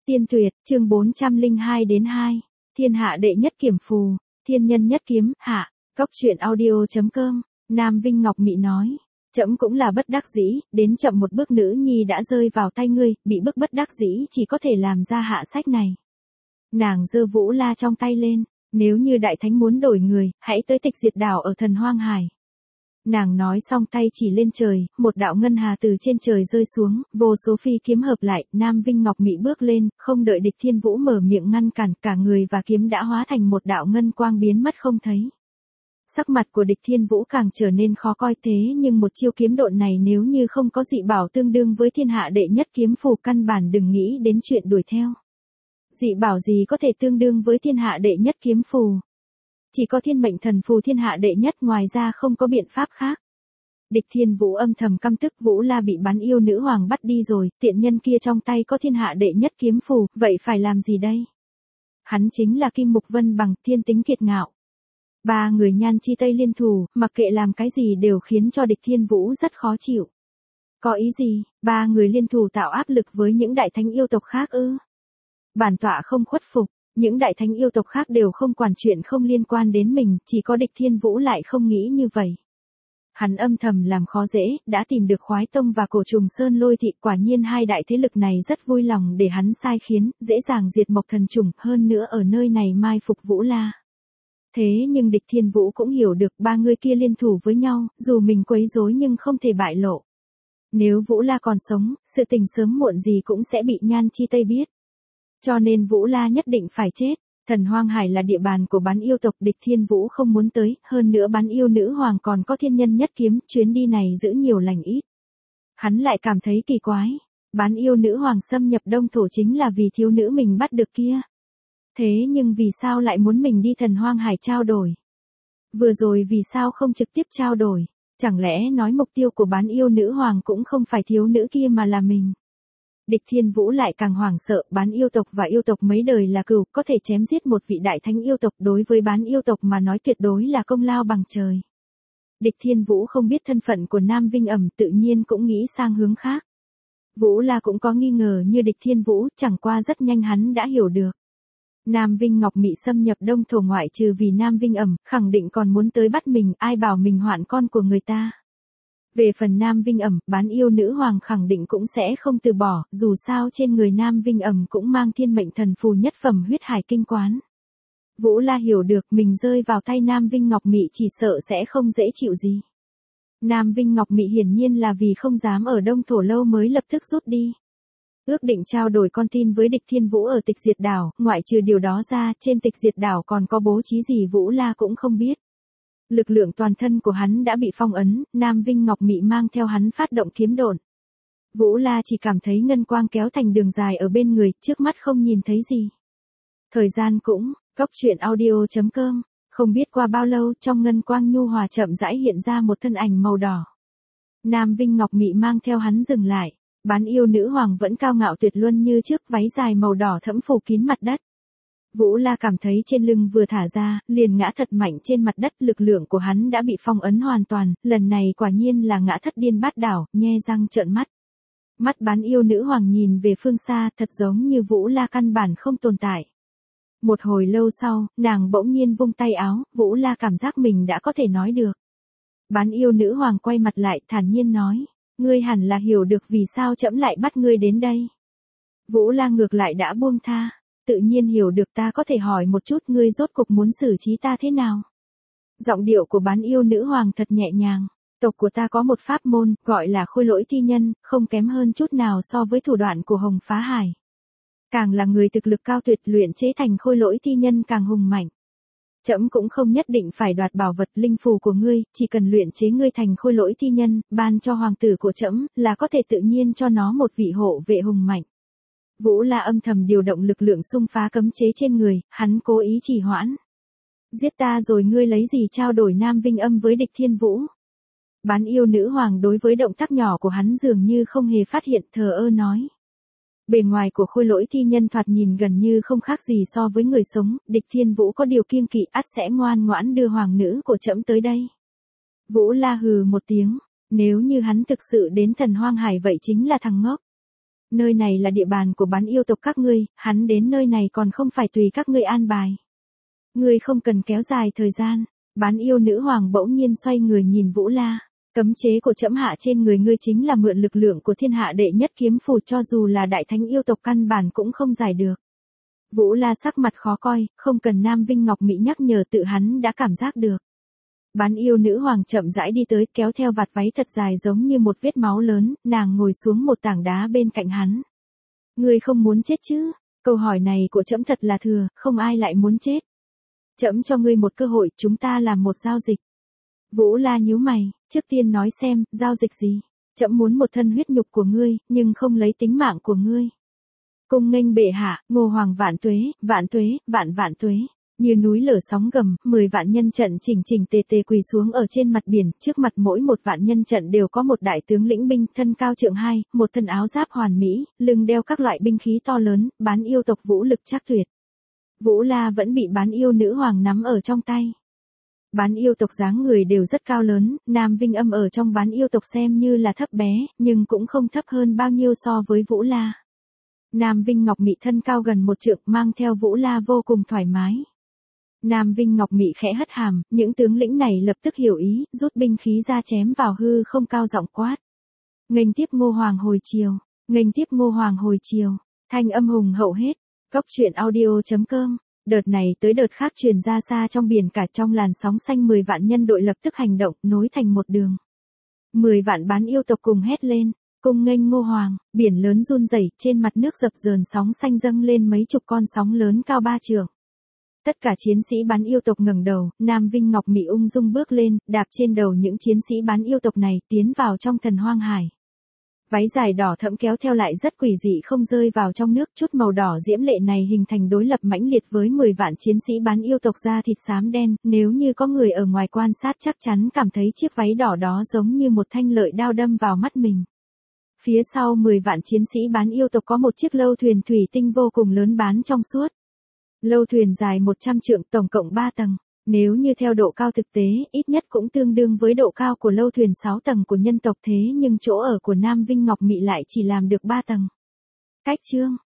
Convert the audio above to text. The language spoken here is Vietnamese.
Tiên tuyệt, chương 402 đến 2. Thiên hạ đệ nhất kiểm phù, thiên nhân nhất kiếm, hạ. Cốc truyện audio.com, Nam Vinh Ngọc Mị nói. Trẫm cũng là bất đắc dĩ, đến chậm một bước nữ nhi đã rơi vào tay ngươi, bị bức bất đắc dĩ chỉ có thể làm ra hạ sách này. Nàng giơ Vũ La trong tay lên, nếu như đại thánh muốn đổi người, hãy tới tịch diệt đảo ở thần hoang hải. Nàng nói xong tay chỉ lên trời, một đạo ngân hà từ trên trời rơi xuống, vô số phi kiếm hợp lại, Nam Vinh Ngọc Mị bước lên, không đợi địch thiên vũ mở miệng ngăn cản, cả người và kiếm đã hóa thành một đạo ngân quang biến mất không thấy. Sắc mặt của địch thiên vũ càng trở nên khó coi thế nhưng một chiêu kiếm độn này nếu như không có dị bảo tương đương với thiên hạ đệ nhất kiếm phù căn bản đừng nghĩ đến chuyện đuổi theo. Dị bảo gì có thể tương đương với thiên hạ đệ nhất kiếm phù? Chỉ có thiên mệnh thần phù thiên hạ đệ nhất, ngoài ra không có biện pháp khác. Địch thiên vũ âm thầm căm tức, Vũ La bị bán yêu nữ hoàng bắt đi rồi, tiện nhân kia trong tay có thiên hạ đệ nhất kiếm phù, vậy phải làm gì đây? Hắn chính là Kim Mục Vân Bằng, thiên tính kiệt ngạo. Ba người Nhan Chi Tây liên thủ, mặc kệ làm cái gì đều khiến cho địch thiên vũ rất khó chịu. Có ý gì? Ba người liên thủ tạo áp lực với những đại thánh yêu tộc khác ư? Bản tọa không khuất phục. Những đại thánh yêu tộc khác đều không quản chuyện không liên quan đến mình, chỉ có địch thiên vũ lại không nghĩ như vậy. Hắn âm thầm làm khó dễ, đã tìm được Khoái Tông và Cổ Trùng Sơn Lôi Thị, quả nhiên hai đại thế lực này rất vui lòng để hắn sai khiến, dễ dàng diệt Mộc Thần Trùng, hơn nữa ở nơi này mai phục Vũ La. Thế nhưng địch thiên vũ cũng hiểu được ba người kia liên thủ với nhau, dù mình quấy rối nhưng không thể bại lộ. Nếu Vũ La còn sống, sự tình sớm muộn gì cũng sẽ bị Nhan Chi Tây biết. Cho nên Vũ La nhất định phải chết. Thần Hoang Hải là địa bàn của bán yêu tộc, địch thiên vũ không muốn tới, hơn nữa bán yêu nữ hoàng còn có thiên nhân nhất kiếm, chuyến đi này giữ nhiều lành ít. Hắn lại cảm thấy kỳ quái, bán yêu nữ hoàng xâm nhập Đông Thổ chính là vì thiếu nữ mình bắt được kia. Thế nhưng vì sao lại muốn mình đi Thần Hoang Hải trao đổi? Vừa rồi vì sao không trực tiếp trao đổi? Chẳng lẽ nói mục tiêu của bán yêu nữ hoàng cũng không phải thiếu nữ kia mà là mình? Địch thiên vũ lại càng hoảng sợ, bán yêu tộc và yêu tộc mấy đời là cừu, có thể chém giết một vị đại thánh yêu tộc, đối với bán yêu tộc mà nói tuyệt đối là công lao bằng trời. Địch thiên vũ không biết thân phận của Nam Vinh Ẩm, tự nhiên cũng nghĩ sang hướng khác. Vũ La cũng có nghi ngờ như địch thiên vũ, chẳng qua rất nhanh hắn đã hiểu được. Nam Vinh Ngọc Mị xâm nhập Đông Thổ ngoại trừ vì Nam Vinh Ẩm, khẳng định còn muốn tới bắt mình, ai bảo mình hoạn con của người ta. Về phần Nam Vinh Ẩm, bán yêu nữ hoàng khẳng định cũng sẽ không từ bỏ, dù sao trên người Nam Vinh Ẩm cũng mang thiên mệnh thần phù nhất phẩm huyết hải kinh quán. Vũ La hiểu được mình rơi vào tay Nam Vinh Ngọc Mị chỉ sợ sẽ không dễ chịu gì. Nam Vinh Ngọc Mị hiển nhiên là vì không dám ở Đông Thổ lâu mới lập tức rút đi. Ước định trao đổi con tin với địch thiên vũ ở tịch diệt đảo, ngoại trừ điều đó ra, trên tịch diệt đảo còn có bố trí gì Vũ La cũng không biết. Lực lượng toàn thân của hắn đã bị phong ấn, Nam Vinh Ngọc Mị mang theo hắn phát động kiếm độn. Vũ La chỉ cảm thấy ngân quang kéo thành đường dài ở bên người, trước mắt không nhìn thấy gì. Thời gian cũng, cốc truyện audio.com, không biết qua bao lâu trong ngân quang nhu hòa chậm rãi hiện ra một thân ảnh màu đỏ. Nam Vinh Ngọc Mị mang theo hắn dừng lại, bán yêu nữ hoàng vẫn cao ngạo tuyệt luân như trước, váy dài màu đỏ thẫm phủ kín mặt đất. Vũ La cảm thấy trên lưng vừa thả ra, liền ngã thật mạnh trên mặt đất, lực lượng của hắn đã bị phong ấn hoàn toàn, lần này quả nhiên là ngã thất điên bát đảo, nhe răng trợn mắt. Mắt bán yêu nữ hoàng nhìn về phương xa, thật giống như Vũ La căn bản không tồn tại. Một hồi lâu sau, nàng bỗng nhiên vung tay áo, Vũ La cảm giác mình đã có thể nói được. Bán yêu nữ hoàng quay mặt lại, thản nhiên nói, ngươi hẳn là hiểu được vì sao trẫm lại bắt ngươi đến đây. Vũ La ngược lại đã buông tha. Tự nhiên hiểu được, ta có thể hỏi một chút ngươi rốt cục muốn xử trí ta thế nào? Giọng điệu của bán yêu nữ hoàng thật nhẹ nhàng. Tộc của ta có một pháp môn, gọi là khôi lỗi thi nhân, không kém hơn chút nào so với thủ đoạn của Hồng Phá Hải. Càng là người thực lực cao tuyệt luyện chế thành khôi lỗi thi nhân càng hùng mạnh. Trẫm cũng không nhất định phải đoạt bảo vật linh phù của ngươi, chỉ cần luyện chế ngươi thành khôi lỗi thi nhân, ban cho hoàng tử của trẫm, là có thể tự nhiên cho nó một vị hộ vệ hùng mạnh. Vũ La âm thầm điều động lực lượng xung phá cấm chế trên người, hắn cố ý trì hoãn. Giết ta rồi ngươi lấy gì trao đổi Nam Vinh Âm với địch thiên vũ? Bán yêu nữ hoàng đối với động tác nhỏ của hắn dường như không hề phát hiện, thờ ơ nói. Bề ngoài của khôi lỗi thi nhân thoạt nhìn gần như không khác gì so với người sống, địch thiên vũ có điều kiêng kỵ ắt sẽ ngoan ngoãn đưa hoàng nữ của trẫm tới đây. Vũ La hừ một tiếng, nếu như hắn thực sự đến Thần Hoang Hải vậy chính là thằng ngốc. Nơi này là địa bàn của bán yêu tộc các ngươi, hắn đến nơi này còn không phải tùy các ngươi an bài. Ngươi không cần kéo dài thời gian. Bán yêu nữ hoàng bỗng nhiên xoay người nhìn Vũ La. Cấm chế của trẫm hạ trên người ngươi chính là mượn lực lượng của thiên hạ đệ nhất kiếm phù, cho dù là đại thánh yêu tộc căn bản cũng không giải được. Vũ La sắc mặt khó coi, không cần Nam Vinh Ngọc Mỹ nhắc nhở, tự hắn đã cảm giác được. Bán yêu nữ hoàng chậm rãi đi tới, kéo theo vạt váy thật dài giống như một vết máu lớn, nàng ngồi xuống một tảng đá bên cạnh hắn. Ngươi không muốn chết chứ? Câu hỏi này của trẫm thật là thừa, không ai lại muốn chết. Trẫm cho ngươi một cơ hội, chúng ta làm một giao dịch. Vũ La nhíu mày, trước tiên nói xem, giao dịch gì? Trẫm muốn một thân huyết nhục của ngươi, nhưng không lấy tính mạng của ngươi. Cung nghênh bệ hạ, Ngô Hoàng vạn tuế, vạn tuế, vạn vạn tuế. Như núi lở sóng gầm, 10 vạn nhân trận chỉnh chỉnh tề tề quỳ xuống ở trên mặt biển, trước mặt mỗi một vạn nhân trận đều có một đại tướng lĩnh binh, thân cao trượng 2, một thân áo giáp hoàn mỹ, lưng đeo các loại binh khí to lớn, bán yêu tộc vũ lực trác tuyệt. Vũ La vẫn bị bán yêu nữ hoàng nắm ở trong tay. Bán yêu tộc dáng người đều rất cao lớn, Nam Vinh Âm ở trong bán yêu tộc xem như là thấp bé, nhưng cũng không thấp hơn bao nhiêu so với Vũ La. Nam Vinh Ngọc Mị thân cao gần 1 trượng, mang theo Vũ La vô cùng thoải mái. Nam Vinh Ngọc Mị khẽ hất hàm, những tướng lĩnh này lập tức hiểu ý, rút binh khí ra chém vào hư không, cao giọng quát. Nghênh tiếp Ngô Hoàng hồi chiều, nghênh tiếp Ngô Hoàng hồi chiều, thanh âm hùng hậu hết. Cốc truyện audio.com. Đợt này tới đợt khác truyền ra xa trong biển cả, trong làn sóng xanh 10 vạn nhân đội lập tức hành động, nối thành một đường. 10 vạn bán yêu tộc cùng hét lên, cung nghênh Ngô Hoàng, biển lớn run rẩy, trên mặt nước dập dờn sóng xanh dâng lên mấy chục con sóng lớn cao 3 trượng. Tất cả chiến sĩ bán yêu tộc ngẩng đầu, Nam Vinh Ngọc Mị ung dung bước lên, đạp trên đầu những chiến sĩ bán yêu tộc này, tiến vào trong thần hoang hải. Váy dài đỏ thẫm kéo theo lại rất quỷ dị, không rơi vào trong nước, chút màu đỏ diễm lệ này hình thành đối lập mãnh liệt với 10 vạn chiến sĩ bán yêu tộc da thịt xám đen, nếu như có người ở ngoài quan sát chắc chắn cảm thấy chiếc váy đỏ đó giống như một thanh lợi đao đâm vào mắt mình. Phía sau 10 vạn chiến sĩ bán yêu tộc có một chiếc lâu thuyền thủy tinh vô cùng lớn bán trong suốt. Lâu thuyền dài 100 trượng, tổng cộng 3 tầng. Nếu như theo độ cao thực tế, ít nhất cũng tương đương với độ cao của lâu thuyền 6 tầng của nhân tộc, thế nhưng chỗ ở của Nam Vinh Ngọc Mị lại chỉ làm được 3 tầng. Cách chương